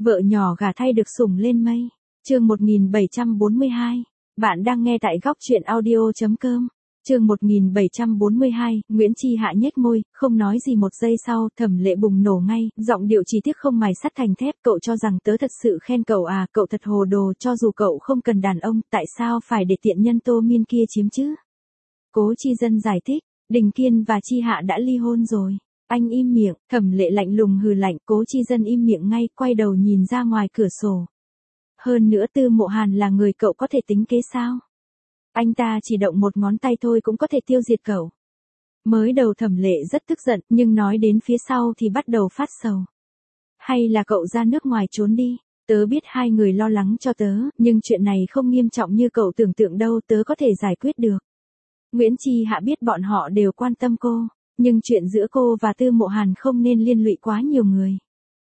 Vợ nhỏ gả thay được sủng lên mây. Chương 1742. Bạn đang nghe tại góc truyện audio.com. Chương 1742, Nguyễn Chi Hạ nhếch môi, không nói gì. Một giây sau, Thẩm Lệ bùng nổ ngay, giọng điệu chỉ tiếc không mài sắt thành thép. Cậu cho rằng tớ thật sự khen cậu à? Cậu thật hồ đồ. Cho dù cậu không cần đàn ông, tại sao phải để tiện nhân Tô Miên kia chiếm chứ? Cố Chi Dân giải thích, Đình Kiên và Chi Hạ đã ly hôn rồi. Anh im miệng. Thẩm Lệ lạnh lùng hừ lạnh. Cố Chi Dân im miệng ngay, quay đầu nhìn ra ngoài cửa sổ. Hơn nữa Tư Mộ Hàn là người cậu có thể tính kế sao? Anh ta chỉ động một ngón tay thôi cũng có thể tiêu diệt cậu. Mới đầu Thẩm Lệ rất tức giận, nhưng nói đến phía sau thì bắt đầu phát sầu. Hay là cậu ra nước ngoài trốn đi? Tớ biết hai người lo lắng cho tớ, nhưng chuyện này không nghiêm trọng như cậu tưởng tượng đâu, tớ có thể giải quyết được. Nguyễn Chi Hạ biết bọn họ đều quan tâm cô, nhưng chuyện giữa cô và Tư Mộ Hàn không nên liên lụy quá nhiều người.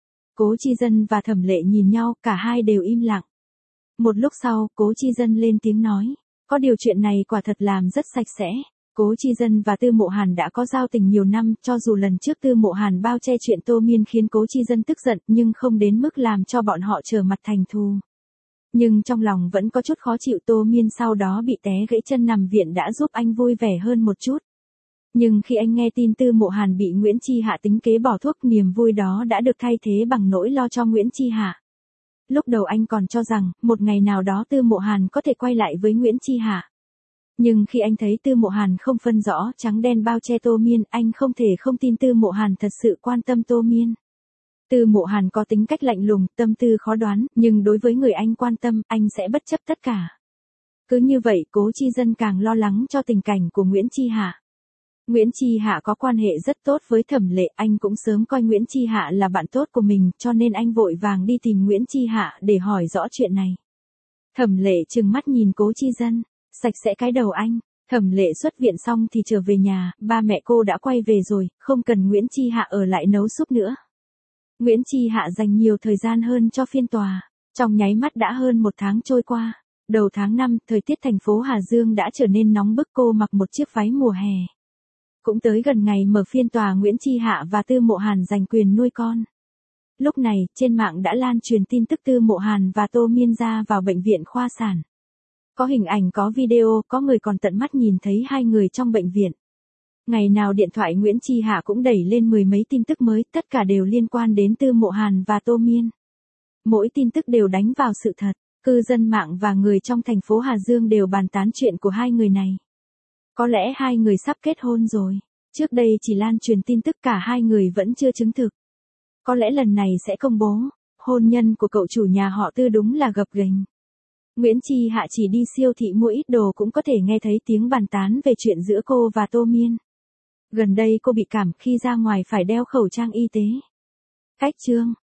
Cố Chi Dân và Thẩm Lệ nhìn nhau, cả hai đều im lặng. Một lúc sau, Cố Chi Dân lên tiếng nói. Có điều chuyện này quả thật làm rất sạch sẽ. Cố Chi Dân và Tư Mộ Hàn đã có giao tình nhiều năm, cho dù lần trước Tư Mộ Hàn bao che chuyện Tô Miên khiến Cố Chi Dân tức giận, nhưng không đến mức làm cho bọn họ trở mặt thành thù. Nhưng trong lòng vẫn có chút khó chịu. Tô Miên sau đó bị té gãy chân nằm viện đã giúp anh vui vẻ hơn một chút. Nhưng khi anh nghe tin Tư Mộ Hàn bị Nguyễn Chi Hạ tính kế bỏ thuốc, niềm vui đó đã được thay thế bằng nỗi lo cho Nguyễn Chi Hạ. Lúc đầu anh còn cho rằng, một ngày nào đó Tư Mộ Hàn có thể quay lại với Nguyễn Chi Hạ. Nhưng khi anh thấy Tư Mộ Hàn không phân rõ trắng đen bao che Tô Miên, anh không thể không tin Tư Mộ Hàn thật sự quan tâm Tô Miên. Tư Mộ Hàn có tính cách lạnh lùng, tâm tư khó đoán, nhưng đối với người anh quan tâm, anh sẽ bất chấp tất cả. Cứ như vậy, Cố Chi Dân càng lo lắng cho tình cảnh của Nguyễn Chi Hạ. Nguyễn Chi Hạ có quan hệ rất tốt với Thẩm Lệ, anh cũng sớm coi Nguyễn Chi Hạ là bạn tốt của mình, cho nên anh vội vàng đi tìm Nguyễn Chi Hạ để hỏi rõ chuyện này. Thẩm Lệ trừng mắt nhìn Cố Chi Dân, sạch sẽ cái đầu anh. Thẩm Lệ xuất viện xong thì trở về nhà, ba mẹ cô đã quay về rồi, không cần Nguyễn Chi Hạ ở lại nấu súp nữa. Nguyễn Chi Hạ dành nhiều thời gian hơn cho phiên tòa, trong nháy mắt đã hơn một tháng trôi qua. Đầu tháng 5, thời tiết thành phố Hà Dương đã trở nên nóng bức, cô mặc một chiếc váy mùa hè. Cũng tới gần ngày mở phiên tòa, Nguyễn Chi Hạ và Tư Mộ Hàn giành quyền nuôi con. Lúc này, trên mạng đã lan truyền tin tức Tư Mộ Hàn và Tô Miên ra vào bệnh viện khoa sản. Có hình ảnh, có video, có người còn tận mắt nhìn thấy hai người trong bệnh viện. Ngày nào điện thoại Nguyễn Chi Hạ cũng đẩy lên mười mấy tin tức mới, tất cả đều liên quan đến Tư Mộ Hàn và Tô Miên. Mỗi tin tức đều đánh vào sự thật, cư dân mạng và người trong thành phố Hà Dương đều bàn tán chuyện của hai người này. Có lẽ hai người sắp kết hôn rồi. Trước đây chỉ lan truyền tin tức, cả hai người vẫn chưa chứng thực. Có lẽ lần này sẽ công bố. Hôn nhân của cậu chủ nhà họ Tư đúng là gập ghềnh. Nguyễn Chi Hạ chỉ đi siêu thị mua ít đồ cũng có thể nghe thấy tiếng bàn tán về chuyện giữa cô và Tô Miên. Gần đây cô bị cảm, khi ra ngoài phải đeo khẩu trang y tế. Cách chương.